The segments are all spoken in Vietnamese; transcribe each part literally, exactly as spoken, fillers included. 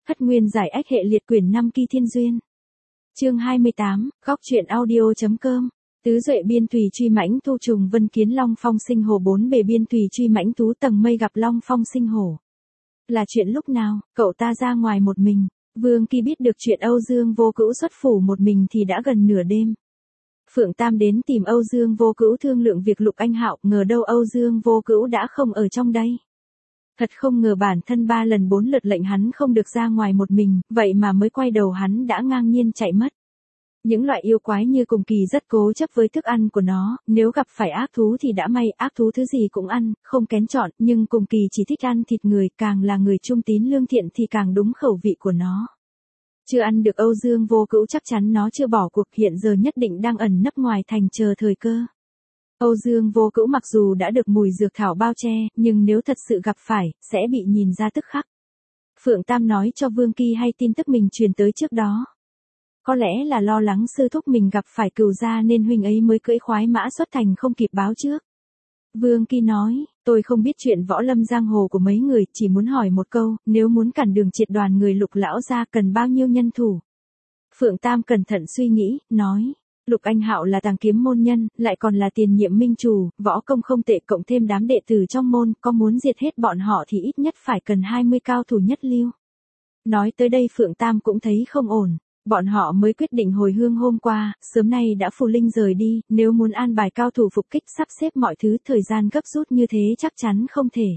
Hất Nguyên giải ách hệ liệt quyển năm Kỳ Thiên Duyên. Chương hai mươi tám, góc truyện audio.com. Tứ duệ biên tùy truy mãnh thu trùng vân kiến long phong sinh hổ bốn bề biên tùy truy mãnh tú tầng mây gặp long phong sinh hổ. Là chuyện lúc nào, cậu ta ra ngoài một mình. Vương Kỳ biết được chuyện Âu Dương Vô Cữu xuất phủ một mình thì đã gần nửa đêm. Phượng Tam đến tìm Âu Dương Vô Cữu thương lượng việc Lục Anh Hạo, ngờ đâu Âu Dương Vô Cữu đã không ở trong đây. Thật không ngờ bản thân ba lần bốn lượt lệnh hắn không được ra ngoài một mình, vậy mà mới quay đầu hắn đã ngang nhiên chạy mất. Những loại yêu quái như Cùng Kỳ rất cố chấp với thức ăn của nó, nếu gặp phải ác thú thì đã may, ác thú thứ gì cũng ăn, không kén chọn, nhưng Cùng Kỳ chỉ thích ăn thịt người, càng là người trung tín lương thiện thì càng đúng khẩu vị của nó. Chưa ăn được Âu Dương Vô Cữu chắc chắn nó chưa bỏ cuộc, hiện giờ nhất định đang ẩn nấp ngoài thành chờ thời cơ. Âu Dương Vô Cữu mặc dù đã được mùi dược thảo bao che, nhưng nếu thật sự gặp phải, sẽ bị nhìn ra tức khắc. Phượng Tam nói cho Vương Kỳ hay tin tức mình truyền tới trước đó. Có lẽ là lo lắng sư thúc mình gặp phải cừu gia nên huynh ấy mới cưỡi khoái mã xuất thành không kịp báo trước. Vương Kỳ nói, tôi không biết chuyện võ lâm giang hồ của mấy người, chỉ muốn hỏi một câu, nếu muốn cản đường triệt đoàn người Lục lão gia cần bao nhiêu nhân thủ? Phượng Tam cẩn thận suy nghĩ, nói, Lục Anh Hạo là tàng kiếm môn nhân, lại còn là tiền nhiệm minh chủ, võ công không tệ, cộng thêm đám đệ tử trong môn, có muốn diệt hết bọn họ thì ít nhất phải cần hai mươi cao thủ nhất lưu. Nói tới đây Phượng Tam cũng thấy không ổn. Bọn họ mới quyết định hồi hương hôm qua, sớm nay đã phù linh rời đi, nếu muốn an bài cao thủ phục kích sắp xếp mọi thứ thời gian gấp rút như thế chắc chắn không thể.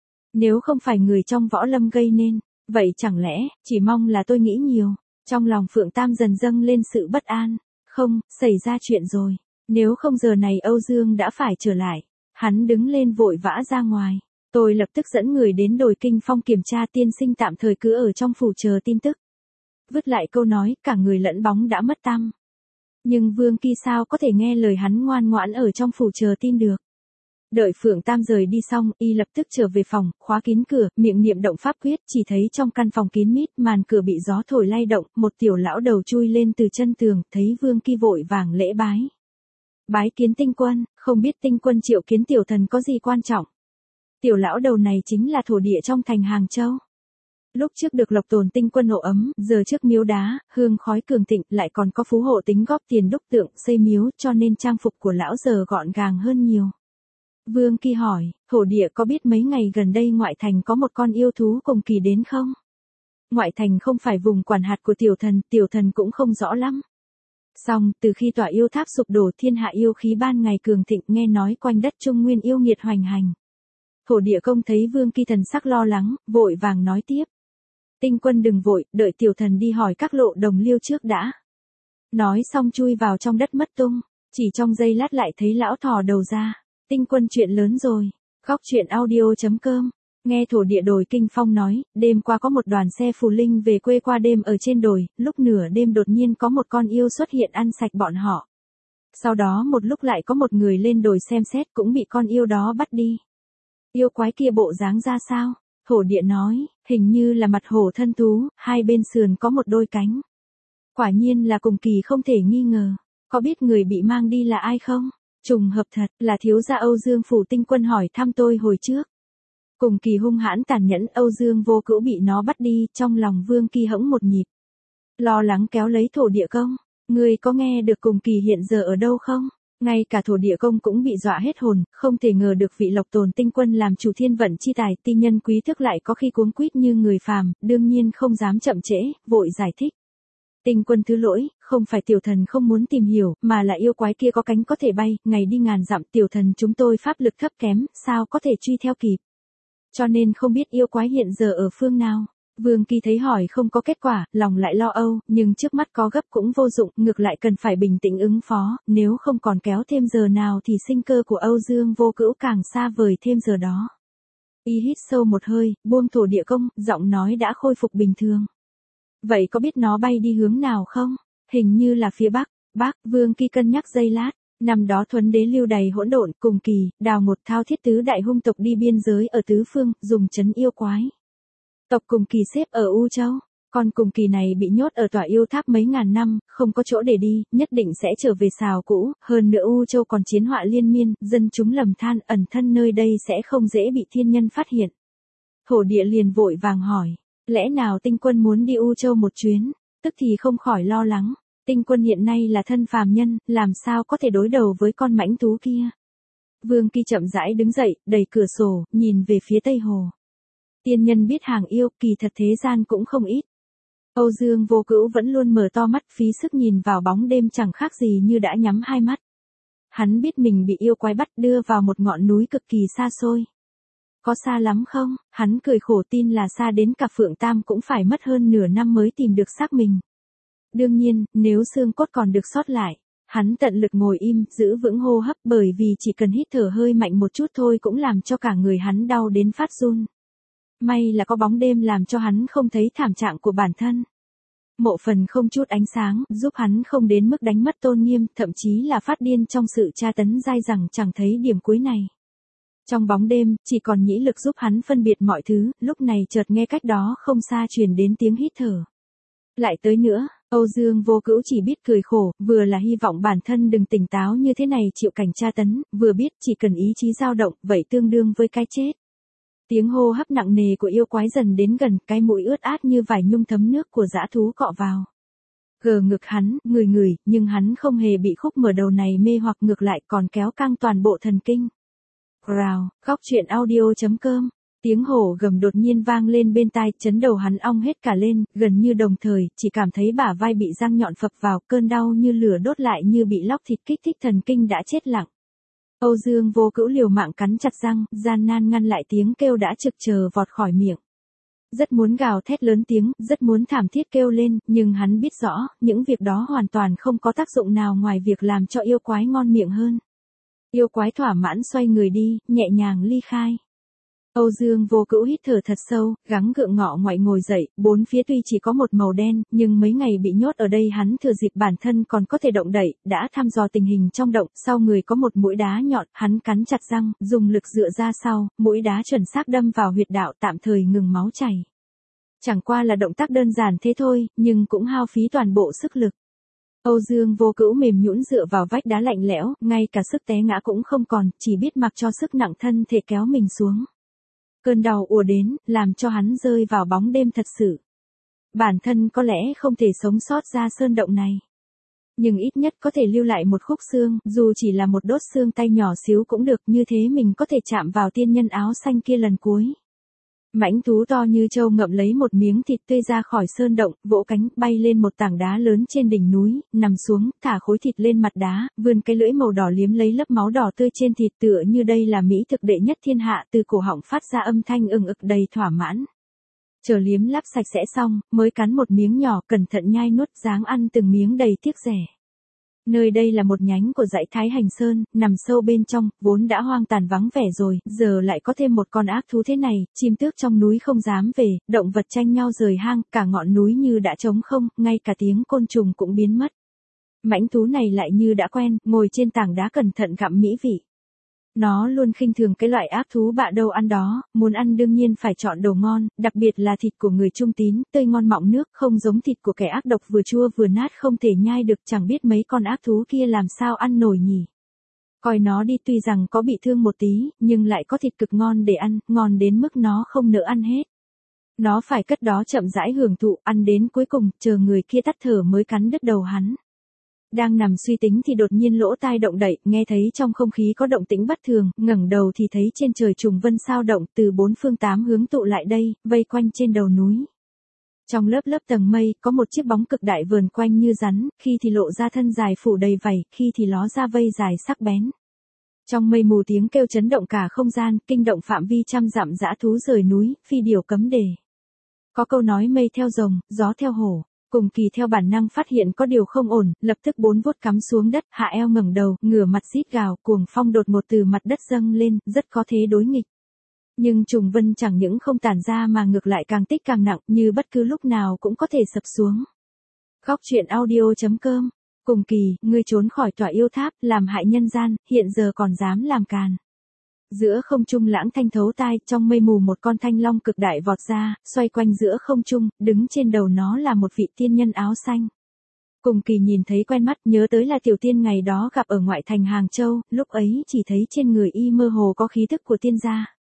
Nếu không phải người trong võ lâm gây nên, vậy chẳng lẽ, chỉ mong là tôi nghĩ nhiều. Trong lòng Phượng Tam dần dâng lên sự bất an. Không, xảy ra chuyện rồi. Nếu không giờ này Âu Dương đã phải trở lại. Hắn đứng lên vội vã ra ngoài. Tôi lập tức dẫn người đến đồi Kinh Phong kiểm tra, tiên sinh tạm thời cứ ở trong phủ chờ tin tức. Vứt lại câu nói, cả người lẫn bóng đã mất tăm. Nhưng Vương Kỳ sao có thể nghe lời hắn ngoan ngoãn ở trong phủ chờ tin được. Đợi Phượng Tam rời đi xong, y lập tức trở về phòng, khóa kín cửa, miệng niệm động pháp quyết, chỉ thấy trong căn phòng kín mít, màn cửa bị gió thổi lay động, một tiểu lão đầu chui lên từ chân tường, thấy Vương Kỳ vội vàng lễ bái. Bái kiến Tinh Quân, không biết Tinh Quân triệu kiến tiểu thần có gì quan trọng. Tiểu lão đầu này chính là thổ địa trong thành Hàng Châu. Lúc trước được Lộc Tồn Tinh Quân hộ ấm, giờ trước miếu đá, hương khói cường thịnh, lại còn có phú hộ tính góp tiền đúc tượng, xây miếu, cho nên trang phục của lão giờ gọn gàng hơn nhiều. Vương Kỳ hỏi, thổ địa có biết mấy ngày gần đây ngoại thành có một con yêu thú Cùng Kỳ đến không? Ngoại thành không phải vùng quản hạt của tiểu thần, tiểu thần cũng không rõ lắm. Xong, từ khi tòa yêu tháp sụp đổ, thiên hạ yêu khí ban ngày cường thịnh, nghe nói quanh đất Trung Nguyên yêu nghiệt hoành hành. Thổ địa công thấy Vương Kỳ thần sắc lo lắng, vội vàng nói tiếp. Tinh Quân đừng vội, đợi tiểu thần đi hỏi các lộ đồng liêu trước đã. Nói xong chui vào trong đất mất tung, chỉ trong giây lát lại thấy lão thò đầu ra. Tinh Quân chuyện lớn rồi. Góc truyện audio.com. Nghe thổ địa đồi Kinh Phong nói, đêm qua có một đoàn xe phù linh về quê qua đêm ở trên đồi, lúc nửa đêm đột nhiên có một con yêu xuất hiện ăn sạch bọn họ. Sau đó một lúc lại có một người lên đồi xem xét cũng bị con yêu đó bắt đi. Yêu quái kia bộ dáng ra sao? Thổ địa nói, hình như là mặt hổ thân thú, hai bên sườn có một đôi cánh. Quả nhiên là Cùng Kỳ không thể nghi ngờ. Có biết người bị mang đi là ai không? Trùng hợp thật, là thiếu gia Âu Dương phủ Tinh Quân hỏi thăm tôi hồi trước. Cùng Kỳ hung hãn tàn nhẫn, Âu Dương Vô Cữu bị nó bắt đi, trong lòng Vương Kỳ hững một nhịp. Lo lắng kéo lấy thổ địa công. Người có nghe được Cùng Kỳ hiện giờ ở đâu không? Ngay cả thổ địa công cũng bị dọa hết hồn, không thể ngờ được vị Lộc Tồn Tinh Quân làm chủ thiên vận chi tài, ti nhân quý thức lại có khi cuống quýt như người phàm, đương nhiên không dám chậm trễ, vội giải thích. Tinh Quân thứ lỗi, không phải tiểu thần không muốn tìm hiểu, mà là yêu quái kia có cánh có thể bay, ngày đi ngàn dặm, tiểu thần chúng tôi pháp lực thấp kém, sao có thể truy theo kịp. Cho nên không biết yêu quái hiện giờ ở phương nào. Vương Kỳ thấy hỏi không có kết quả, lòng lại lo âu, nhưng trước mắt có gấp cũng vô dụng, ngược lại cần phải bình tĩnh ứng phó, nếu không còn kéo thêm giờ nào thì sinh cơ của Âu Dương Vô Cữu càng xa vời thêm giờ đó. Y hít sâu một hơi, buông thổ địa công, giọng nói đã khôi phục bình thường. Vậy có biết nó bay đi hướng nào không? Hình như là phía bắc. Bắc, Vương Kỳ cân nhắc giây lát. Năm đó Thuấn Đế lưu đầy hỗn độn, Cùng Kỳ, đào một thao thiết tứ đại hung tộc đi biên giới ở tứ phương, dùng trấn yêu quái. Tộc Cùng Kỳ xếp ở U Châu. Con Cùng Kỳ này bị nhốt ở tòa yêu tháp mấy ngàn năm, không có chỗ để đi, nhất định sẽ trở về xào cũ, hơn nữa U Châu còn chiến họa liên miên, dân chúng lầm than, ẩn thân nơi đây sẽ không dễ bị thiên nhân phát hiện. Thổ địa liền vội vàng hỏi, Lẽ nào Tinh Quân muốn đi U Châu một chuyến, tức thì không khỏi lo lắng. Tinh Quân hiện nay là thân phàm nhân, làm sao có thể đối đầu với con mãnh thú kia. Vương Kỳ chậm rãi đứng dậy, đẩy cửa sổ, nhìn về phía Tây Hồ. Tiên nhân biết hàng yêu, kỳ thật thế gian cũng không ít. Âu Dương Vô Cữu vẫn luôn mở to mắt phí sức nhìn vào bóng đêm chẳng khác gì như đã nhắm hai mắt. Hắn biết mình bị yêu quái bắt đưa vào một ngọn núi cực kỳ xa xôi. Có xa lắm không? Hắn cười khổ, tin là xa đến cả Phượng Tam cũng phải mất hơn nửa năm mới tìm được xác mình. Đương nhiên, nếu xương cốt còn được sót lại, hắn tận lực ngồi im, giữ vững hô hấp, bởi vì chỉ cần hít thở hơi mạnh một chút thôi cũng làm cho cả người hắn đau đến phát run. May là có bóng đêm làm cho hắn không thấy thảm trạng của bản thân. Mộ phần không chút ánh sáng, giúp hắn không đến mức đánh mất tôn nghiêm, thậm chí là phát điên trong sự tra tấn dai dẳng chẳng thấy điểm cuối này. Trong bóng đêm, chỉ còn nhĩ lực giúp hắn phân biệt mọi thứ, lúc này chợt nghe cách đó không xa truyền đến tiếng hít thở. Lại tới nữa, Âu Dương Vô Cữu chỉ biết cười khổ, vừa là hy vọng bản thân đừng tỉnh táo như thế này chịu cảnh tra tấn, vừa biết chỉ cần ý chí dao động, vậy tương đương với cái chết. Tiếng hô hấp nặng nề của yêu quái dần đến gần, cái mũi ướt át như vải nhung thấm nước của dã thú cọ vào. Gờ ngực hắn, người người, nhưng hắn không hề bị khúc mở đầu này mê hoặc, ngược lại còn kéo căng toàn bộ thần kinh. Rào, góc truyện audio chấm com. Tiếng hổ gầm đột nhiên vang lên bên tai, chấn đầu hắn ong hết cả lên, gần như đồng thời, chỉ cảm thấy bả vai bị răng nhọn phập vào, cơn đau như lửa đốt lại như bị lóc thịt kích thích thần kinh đã chết lặng. Âu Dương Vô Cữu liều mạng cắn chặt răng, gian nan ngăn lại tiếng kêu đã trực chờ vọt khỏi miệng. Rất muốn gào thét lớn tiếng, rất muốn thảm thiết kêu lên, nhưng hắn biết rõ, những việc đó hoàn toàn không có tác dụng nào ngoài việc làm cho yêu quái ngon miệng hơn. Yêu quái thỏa mãn xoay người đi, nhẹ nhàng ly khai. Âu Dương Vô Cữu hít thở thật sâu, gắng gượng ngọ ngoại ngồi dậy, bốn phía tuy chỉ có một màu đen, nhưng mấy ngày bị nhốt ở đây hắn thừa dịp bản thân còn có thể động đậy, đã thăm dò tình hình trong động, sau người có một mũi đá nhọn, hắn cắn chặt răng, dùng lực dựa ra sau, mũi đá chuẩn xác đâm vào huyệt đạo, tạm thời ngừng máu chảy. Chẳng qua là động tác đơn giản thế thôi, nhưng cũng hao phí toàn bộ sức lực. Âu Dương Vô Cữu mềm nhũn dựa vào vách đá lạnh lẽo, ngay cả sức té ngã cũng không còn, chỉ biết mặc cho sức nặng thân thể kéo mình xuống. Cơn đau ùa đến, làm cho hắn rơi vào bóng đêm thật sự. Bản thân có lẽ không thể sống sót ra sơn động này. Nhưng ít nhất có thể lưu lại một khúc xương, dù chỉ là một đốt xương tay nhỏ xíu cũng được, như thế mình có thể chạm vào tiên nhân áo xanh kia lần cuối. Mãnh thú to như trâu ngậm lấy một miếng thịt tươi ra khỏi sơn động, vỗ cánh, bay lên một tảng đá lớn trên đỉnh núi, nằm xuống, thả khối thịt lên mặt đá, vươn cái lưỡi màu đỏ liếm lấy lớp máu đỏ tươi trên thịt, tựa như đây là mỹ thực đệ nhất thiên hạ, từ cổ họng phát ra âm thanh ừng ực đầy thỏa mãn. Chờ liếm láp sạch sẽ xong, mới cắn một miếng nhỏ, cẩn thận nhai nuốt, dáng ăn từng miếng đầy tiếc rẻ. Nơi đây là một nhánh của dãy Thái Hành Sơn, nằm sâu bên trong, vốn đã hoang tàn vắng vẻ rồi, giờ lại có thêm một con ác thú thế này, chim tước trong núi không dám về, động vật tranh nhau rời hang, cả ngọn núi như đã trống không, ngay cả tiếng côn trùng cũng biến mất. Mãnh thú này lại như đã quen, ngồi trên tảng đá cẩn thận gặm mỹ vị. Nó luôn khinh thường cái loại ác thú bạ đâu ăn đó, muốn ăn đương nhiên phải chọn đồ ngon, đặc biệt là thịt của người trung tín, tươi ngon mọng nước, không giống thịt của kẻ ác độc vừa chua vừa nát không thể nhai được, chẳng biết mấy con ác thú kia làm sao ăn nổi nhỉ. Coi nó đi, tuy rằng có bị thương một tí, nhưng lại có thịt cực ngon để ăn, ngon đến mức nó không nỡ ăn hết. Nó phải cất đó chậm rãi hưởng thụ, ăn đến cuối cùng, chờ người kia tắt thở mới cắn đứt đầu hắn. Đang nằm suy tính thì đột nhiên lỗ tai động đậy, nghe thấy trong không khí có động tĩnh bất thường, ngẩng đầu thì thấy trên trời trùng vân sao động, từ bốn phương tám hướng tụ lại đây, vây quanh trên đầu núi. Trong lớp lớp tầng mây, có một chiếc bóng cực đại vờn quanh như rắn, khi thì lộ ra thân dài phủ đầy vảy, khi thì ló ra vây dài sắc bén. Trong mây mù tiếng kêu chấn động cả không gian, kinh động phạm vi trăm dặm, dã thú rời núi, phi điều cấm đề. Có câu nói mây theo rồng, gió theo hổ. Cùng Kỳ theo bản năng phát hiện có điều không ổn, lập tức bốn vuốt cắm xuống đất, hạ eo ngẩng đầu, ngửa mặt rít gào, cuồng phong đột ngột từ mặt đất dâng lên, rất có thế đối nghịch. Nhưng trùng vân chẳng những không tản ra mà ngược lại càng tích càng nặng, như bất cứ lúc nào cũng có thể sập xuống. Góc truyện audio chấm com. Cùng Kỳ, ngươi trốn khỏi tòa yêu tháp, làm hại nhân gian, hiện giờ còn dám làm càn. Giữa không trung lãng thanh thấu tai, trong mây mù một con thanh long cực đại vọt ra, xoay quanh giữa không trung, đứng trên đầu nó là một vị tiên nhân áo xanh. Cùng Kỳ nhìn thấy quen mắt, nhớ tới là tiểu tiên ngày đó gặp ở ngoại thành Hàng Châu, lúc ấy chỉ thấy trên người y mơ hồ có khí thức của tiên gia.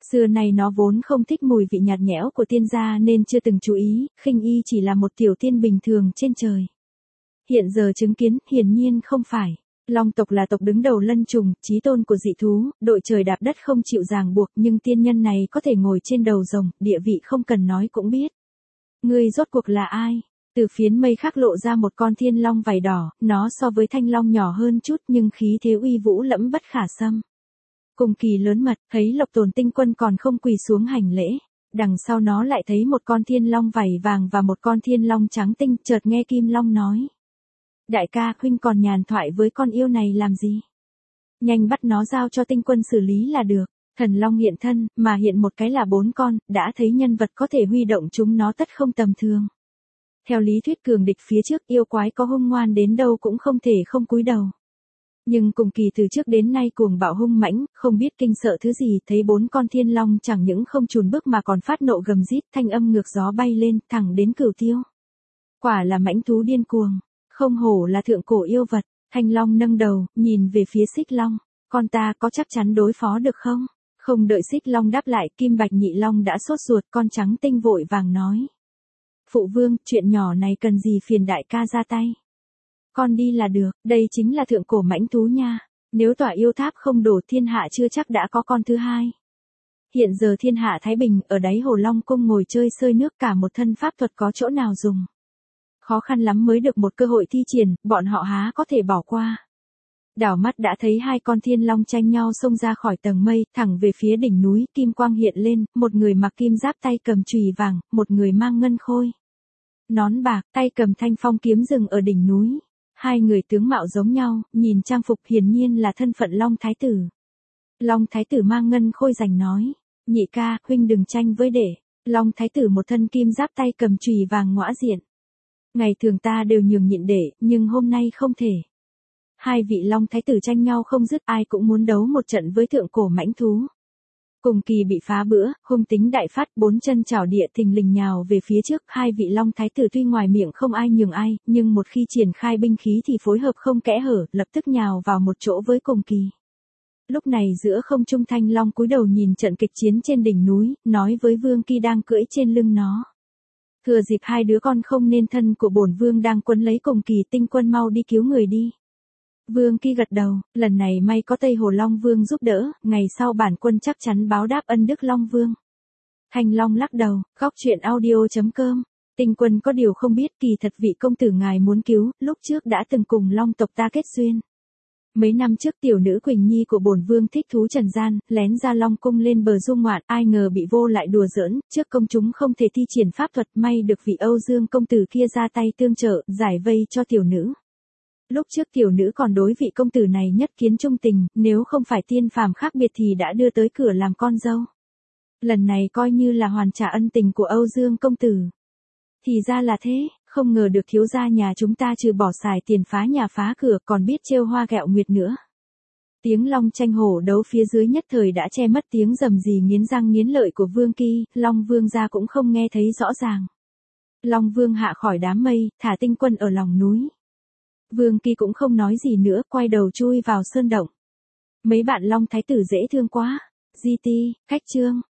Xưa nay nó vốn không thích mùi vị nhạt nhẽo của tiên gia nên chưa từng chú ý, khinh y chỉ là một tiểu tiên bình thường trên trời. Hiện giờ chứng kiến, hiển nhiên không phải. Long tộc là tộc đứng đầu lân trùng, chí tôn của dị thú, đội trời đạp đất không chịu ràng buộc, nhưng tiên nhân này có thể ngồi trên đầu rồng, địa vị không cần nói cũng biết. Ngươi rốt cuộc là ai? Từ phiến mây khác lộ ra một con thiên long vảy đỏ, nó so với thanh long nhỏ hơn chút nhưng khí thế uy vũ lẫm bất khả xâm. Cùng kỳ lớn mật, thấy Lộc Tồn tinh quân còn không quỳ xuống hành lễ. Đằng sau nó lại thấy một con thiên long vảy vàng và một con thiên long trắng tinh, chợt nghe Kim Long nói. Đại ca, huynh còn nhàn thoại với con yêu này làm gì? Nhanh bắt nó giao cho tinh quân xử lý là được. Thần long hiện thân, mà hiện một cái là bốn con, đã thấy nhân vật có thể huy động chúng nó tất không tầm thường. Theo lý thuyết cường địch phía trước, yêu quái có hung ngoan đến đâu cũng không thể không cúi đầu. Nhưng cùng kỳ từ trước đến nay cuồng bạo hung mãnh, không biết kinh sợ thứ gì, thấy bốn con thiên long chẳng những không chùn bước mà còn phát nộ gầm rít, thanh âm ngược gió bay lên, thẳng đến Cửu Tiêu. Quả là mãnh thú điên cuồng, không hổ là thượng cổ yêu vật. Thanh long nâng đầu, nhìn về phía Xích Long, con ta có chắc chắn đối phó được không? Không đợi Xích Long đáp lại, Kim Bạch Nhị Long đã sốt ruột, con trắng tinh vội vàng nói. Phụ vương, chuyện nhỏ này cần gì phiền đại ca ra tay. Con đi là được, đây chính là thượng cổ mãnh thú nha. Nếu tỏa yêu tháp không đổ thiên hạ chưa chắc đã có con thứ hai. Hiện giờ thiên hạ Thái Bình, ở đáy Hồ Long Cung ngồi chơi sơi nước, cả một thân pháp thuật có chỗ nào dùng. Khó khăn lắm mới được một cơ hội thi triển, bọn họ há có thể bỏ qua. Đảo mắt đã thấy hai con thiên long tranh nhau xông ra khỏi tầng mây, thẳng về phía đỉnh núi, kim quang hiện lên, một người mặc kim giáp tay cầm chùy vàng, một người mang ngân khôi. Nón bạc, tay cầm thanh phong kiếm dừng ở đỉnh núi. Hai người tướng mạo giống nhau, nhìn trang phục hiển nhiên là thân phận Long Thái Tử. Long Thái Tử mang ngân khôi giành nói, nhị ca, huynh đừng tranh với đệ. Long Thái Tử một thân kim giáp tay cầm chùy vàng ngõa diện. Ngày thường ta đều nhường nhịn đệ, nhưng hôm nay không thể. Hai vị Long Thái Tử tranh nhau không dứt, ai cũng muốn đấu một trận với thượng cổ mãnh thú. Cùng kỳ bị phá bữa, hung tính đại phát, bốn chân chảo địa thình lình nhào về phía trước. Hai vị Long Thái Tử tuy ngoài miệng không ai nhường ai, nhưng một khi triển khai binh khí thì phối hợp không kẽ hở, lập tức nhào vào một chỗ với cùng kỳ. Lúc này giữa không trung Thanh Long cúi đầu nhìn trận kịch chiến trên đỉnh núi, nói với Vương Kỳ đang cưỡi trên lưng nó. Thừa dịp hai đứa con không nên thân của bổn vương đang quấn lấy cùng kỳ, tinh quân mau đi cứu người đi. Vương Kỳ gật đầu, lần này may có Tây Hồ Long Vương giúp đỡ, ngày sau bản quân chắc chắn báo đáp ân đức Long Vương. Thanh Long lắc đầu, góc chuyện audio chấm com. Tinh quân có điều không biết, kỳ thật vị công tử ngài muốn cứu, lúc trước đã từng cùng Long tộc ta kết duyên. Mấy năm trước tiểu nữ Quỳnh Nhi của bổn vương thích thú trần gian, lén ra Long cung lên bờ du ngoạn, ai ngờ bị vô lại đùa giỡn, trước công chúng không thể thi triển pháp thuật, may được vị Âu Dương công tử kia ra tay tương trợ, giải vây cho tiểu nữ. Lúc trước tiểu nữ còn đối vị công tử này nhất kiến trung tình, nếu không phải tiên phàm khác biệt thì đã đưa tới cửa làm con dâu. Lần này coi như là hoàn trả ân tình của Âu Dương công tử. Thì ra là thế, không ngờ được thiếu gia nhà chúng ta trừ bỏ xài tiền phá nhà phá cửa còn biết trêu hoa gẹo nguyệt nữa. Tiếng long tranh hổ đấu phía dưới nhất thời đã che mất tiếng rầm rì nghiến răng nghiến lợi của Vương Kỳ, Long Vương gia cũng không nghe thấy rõ ràng. Long Vương hạ khỏi đám mây, thả tinh quân ở lòng núi. Vương Kỳ cũng không nói gì nữa, quay đầu chui vào sơn động. Mấy bạn Long Thái Tử dễ thương quá. gi ti, khách chương.